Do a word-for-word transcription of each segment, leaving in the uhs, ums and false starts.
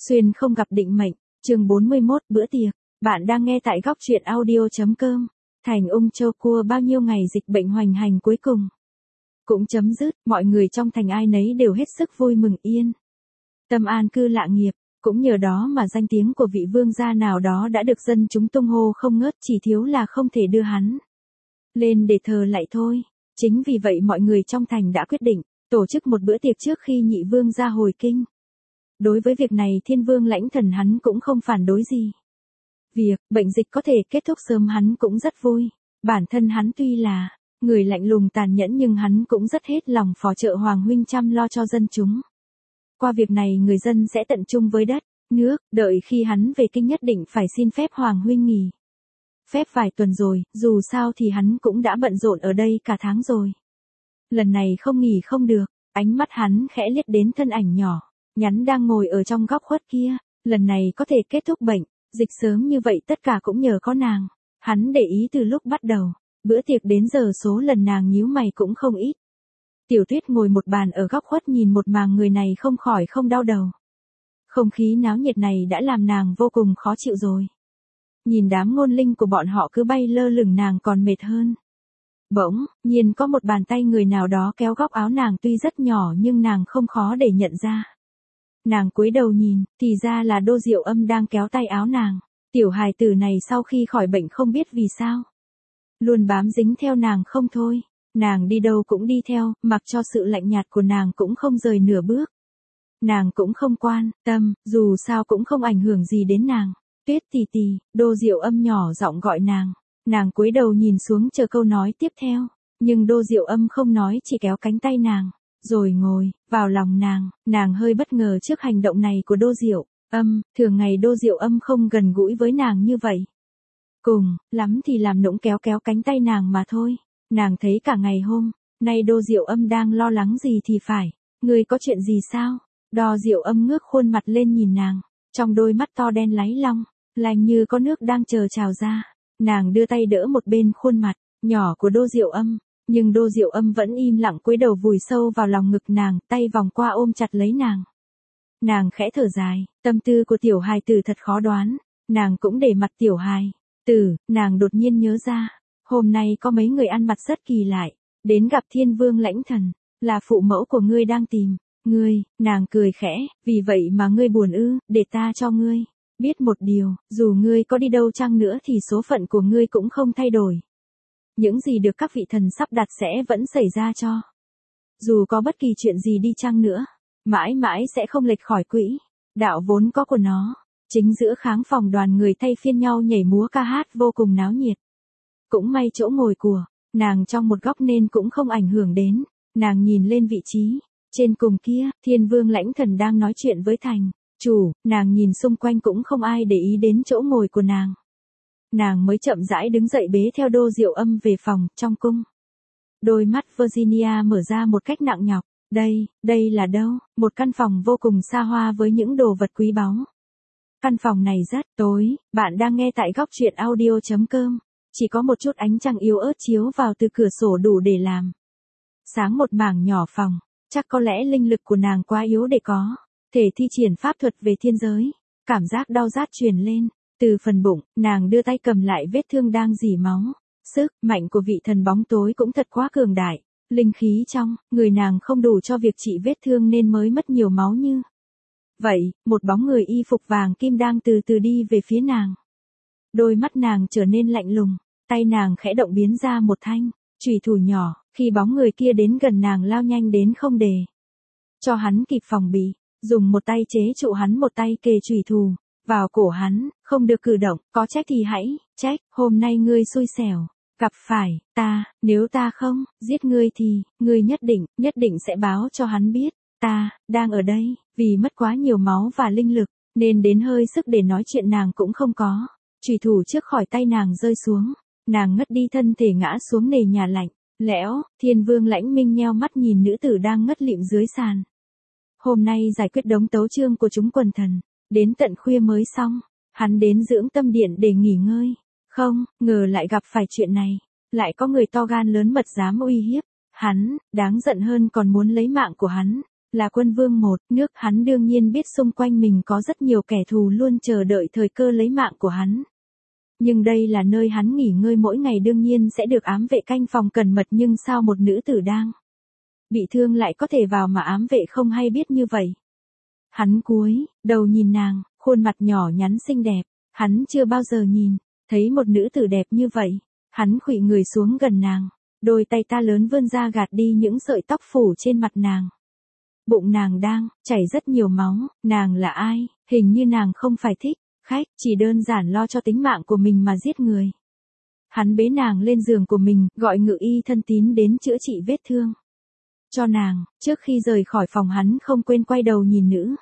Xuyên không gặp định mệnh, chương bốn mươi mốt, bữa tiệc. Bạn đang nghe tại góc truyện audio.com. Thành Ung Châu Cua bao nhiêu ngày dịch bệnh hoành hành cuối cùng cũng chấm dứt, mọi người trong thành ai nấy đều hết sức vui mừng yên. Tâm an cư lạ nghiệp, cũng nhờ đó mà danh tiếng của vị vương gia nào đó đã được dân chúng tung hô không ngớt, chỉ thiếu là không thể đưa hắn lên để thờ lại thôi. Chính vì vậy mọi người trong thành đã quyết định tổ chức một bữa tiệc trước khi nhị vương gia hồi kinh. Đối với việc này Thiên Vương Lãnh Thần hắn cũng không phản đối gì. Việc bệnh dịch có thể kết thúc sớm hắn cũng rất vui. Bản thân hắn tuy là người lạnh lùng tàn nhẫn nhưng hắn cũng rất hết lòng phò trợ Hoàng huynh chăm lo cho dân chúng. Qua việc này người dân sẽ tận chung với đất, nước, đợi khi hắn về kinh nhất định phải xin phép Hoàng huynh nghỉ phép vài tuần rồi, dù sao thì hắn cũng đã bận rộn ở đây cả tháng rồi. Lần này không nghỉ không được, ánh mắt hắn khẽ liếc đến thân ảnh nhỏ nhắn đang ngồi ở trong góc khuất kia, lần này có thể kết thúc bệnh dịch sớm như vậy tất cả cũng nhờ có nàng. Hắn để ý từ lúc bắt đầu, bữa tiệc đến giờ số lần nàng nhíu mày cũng không ít. Tiểu Tuyết ngồi một bàn ở góc khuất nhìn một màng người này không khỏi không đau đầu. Không khí náo nhiệt này đã làm nàng vô cùng khó chịu rồi. Nhìn đám ngôn linh của bọn họ cứ bay lơ lửng nàng còn mệt hơn. Bỗng nhiên có một bàn tay người nào đó kéo góc áo nàng, tuy rất nhỏ nhưng nàng không khó để nhận ra. Nàng cúi đầu nhìn, thì ra là Đô Diệu Âm đang kéo tay áo nàng. Tiểu hài tử này sau khi khỏi bệnh không biết vì sao luôn bám dính theo nàng không thôi. Nàng đi đâu cũng đi theo, mặc cho sự lạnh nhạt của nàng cũng không rời nửa bước. Nàng cũng không quan tâm, dù sao cũng không ảnh hưởng gì đến nàng. Tuyết tì tì, Đô Diệu Âm nhỏ giọng gọi nàng. Nàng cúi đầu nhìn xuống chờ câu nói tiếp theo, nhưng Đô Diệu Âm không nói, chỉ kéo cánh tay nàng rồi ngồi vào lòng nàng. Nàng hơi bất ngờ trước hành động này của Đô Diệu Âm, thường ngày Đô Diệu Âm không gần gũi với nàng như vậy. Cùng lắm thì làm nũng kéo kéo cánh tay nàng mà thôi. Nàng thấy cả ngày hôm nay Đô Diệu Âm đang lo lắng gì thì phải. Ngươi có chuyện gì sao? Đô Diệu Âm ngước khuôn mặt lên nhìn nàng, trong đôi mắt to đen láy long lanh như có nước đang chờ trào ra. Nàng đưa tay đỡ một bên khuôn mặt nhỏ của Đô Diệu Âm, nhưng Đô Diệu Âm vẫn im lặng cúi đầu vùi sâu vào lòng ngực nàng, tay vòng qua ôm chặt lấy nàng. Nàng khẽ thở dài, tâm tư của tiểu hài tử thật khó đoán. Nàng cũng để mặt tiểu hài tử, nàng đột nhiên nhớ ra, hôm nay có mấy người ăn mặc rất kỳ lạ, đến gặp Thiên Vương Lãnh Thần, là phụ mẫu của ngươi đang tìm ngươi. Nàng cười khẽ, vì vậy mà ngươi buồn ư? Để ta cho ngươi biết một điều, dù ngươi có đi đâu chăng nữa thì số phận của ngươi cũng không thay đổi. Những gì được các vị thần sắp đặt sẽ vẫn xảy ra cho. Dù có bất kỳ chuyện gì đi chăng nữa, mãi mãi sẽ không lệch khỏi quỹ đạo vốn có của nó. Chính giữa kháng phòng đoàn người thay phiên nhau nhảy múa ca hát vô cùng náo nhiệt. Cũng may chỗ ngồi của nàng trong một góc nên cũng không ảnh hưởng đến. Nàng nhìn lên vị trí trên cùng kia, Thiên Vương Lãnh Thần đang nói chuyện với thành chủ. Nàng nhìn xung quanh cũng không ai để ý đến chỗ ngồi của nàng. Nàng mới chậm rãi đứng dậy bế theo Đô Diệu Âm về phòng. Trong cung, đôi mắt Virginia mở ra một cách nặng nhọc. Đây, đây là đâu? Một căn phòng vô cùng xa hoa với những đồ vật quý báu. Căn phòng này rất tối. Bạn đang nghe tại góc truyện audio.com. Chỉ có một chút ánh trăng yếu ớt chiếu vào từ cửa sổ đủ để làm sáng một mảng nhỏ phòng. Chắc có lẽ linh lực của nàng quá yếu để có thể thi triển pháp thuật về thiên giới. Cảm giác đau rát truyền lên từ phần bụng. Nàng đưa tay cầm lại vết thương đang rỉ máu. Sức mạnh của vị thần bóng tối cũng thật quá cường đại. Linh khí trong người nàng không đủ cho việc trị vết thương nên mới mất nhiều máu như vậy. Một bóng người y phục vàng kim đang từ từ đi về phía nàng. Đôi mắt nàng trở nên lạnh lùng, tay nàng khẽ động biến ra một thanh chùy thủ nhỏ. Khi bóng người kia đến gần nàng lao nhanh đến không để cho hắn kịp phòng bị, dùng một tay chế trụ hắn, một tay kề chùy thủ vào cổ hắn, không được cử động. Có trách thì hãy trách, hôm nay ngươi xui xẻo gặp phải ta, nếu ta không giết ngươi thì ngươi nhất định nhất định sẽ báo cho hắn biết ta đang ở đây. Vì mất quá nhiều máu và linh lực nên đến hơi sức để nói chuyện nàng cũng không có. Chùy thủ trước khỏi tay nàng rơi xuống, nàng ngất đi, thân thể ngã xuống nền nhà lạnh lẽo. Thiên Vương Lãnh Minh nheo mắt nhìn nữ tử đang ngất lịm dưới sàn. Hôm nay giải quyết đống tấu chương của chúng quần thần, đến tận khuya mới xong. Hắn đến dưỡng tâm điện để nghỉ ngơi, không ngờ lại gặp phải chuyện này. Lại có người to gan lớn mật dám uy hiếp hắn, đáng giận hơn còn muốn lấy mạng của hắn. Là quân vương một nước, hắn đương nhiên biết xung quanh mình có rất nhiều kẻ thù luôn chờ đợi thời cơ lấy mạng của hắn. Nhưng đây là nơi hắn nghỉ ngơi mỗi ngày, đương nhiên sẽ được ám vệ canh phòng cẩn mật, nhưng sao một nữ tử đang bị thương lại có thể vào mà ám vệ không hay biết như vậy. Hắn cúi đầu nhìn nàng, khuôn mặt nhỏ nhắn xinh đẹp, hắn chưa bao giờ nhìn thấy một nữ tử đẹp như vậy. Hắn khuỵu người xuống gần nàng, đôi tay ta lớn vươn ra gạt đi những sợi tóc phủ trên mặt nàng. Bụng nàng đang chảy rất nhiều máu, nàng là ai? Hình như nàng không phải thích khách, chỉ đơn giản lo cho tính mạng của mình mà giết người. Hắn bế nàng lên giường của mình, gọi ngự y thân tín đến chữa trị vết thương cho nàng. Trước khi rời khỏi phòng hắn không quên quay đầu nhìn nữ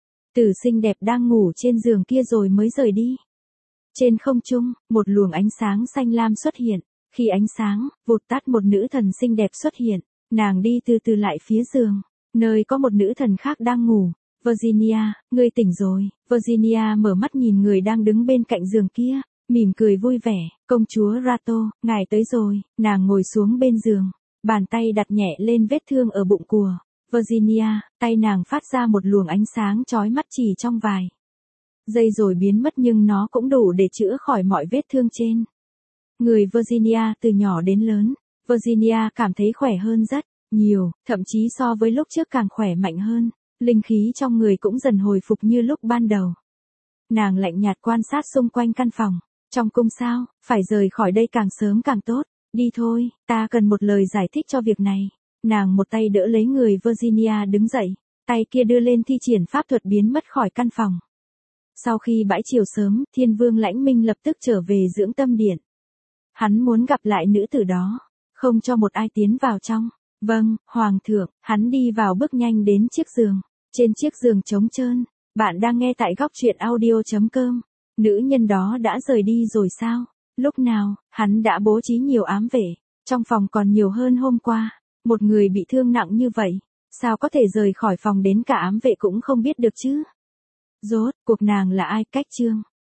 tử xinh đẹp đang ngủ trên giường kia rồi mới rời đi. Trên không trung, một luồng ánh sáng xanh lam xuất hiện. Khi ánh sáng vụt tắt, một nữ thần xinh đẹp xuất hiện. Nàng đi từ từ lại phía giường, nơi có một nữ thần khác đang ngủ. Virginia, ngươi tỉnh rồi. Virginia mở mắt nhìn người đang đứng bên cạnh giường kia, mỉm cười vui vẻ. Công chúa Rato, ngài tới rồi. Nàng ngồi xuống bên giường, bàn tay đặt nhẹ lên vết thương ở bụng của Virginia. Tay nàng phát ra một luồng ánh sáng chói mắt chỉ trong vài giây rồi biến mất, nhưng nó cũng đủ để chữa khỏi mọi vết thương trên người Virginia. Từ nhỏ đến lớn, Virginia cảm thấy khỏe hơn rất nhiều, thậm chí so với lúc trước càng khỏe mạnh hơn. Linh khí trong người cũng dần hồi phục như lúc ban đầu. Nàng lạnh nhạt quan sát xung quanh căn phòng. Trong cung sao, phải rời khỏi đây càng sớm càng tốt. Đi thôi, ta cần một lời giải thích cho việc này. Nàng một tay đỡ lấy người Virginia đứng dậy, tay kia đưa lên thi triển pháp thuật biến mất khỏi căn phòng. Sau khi bãi chiều sớm, Thiên Vương Lãnh Minh lập tức trở về dưỡng tâm điện. Hắn muốn gặp lại nữ tử đó, không cho một ai tiến vào trong. Vâng, Hoàng thượng. Hắn đi vào bước nhanh đến chiếc giường. Trên chiếc giường trống trơn, bạn đang nghe tại góc truyện audio chấm com. Nữ nhân đó đã rời đi rồi sao? Lúc nào, hắn đã bố trí nhiều ám vệ, trong phòng còn nhiều hơn hôm qua. Một người bị thương nặng như vậy, sao có thể rời khỏi phòng đến cả ám vệ cũng không biết được chứ? Rốt cuộc nàng là ai? Cách chương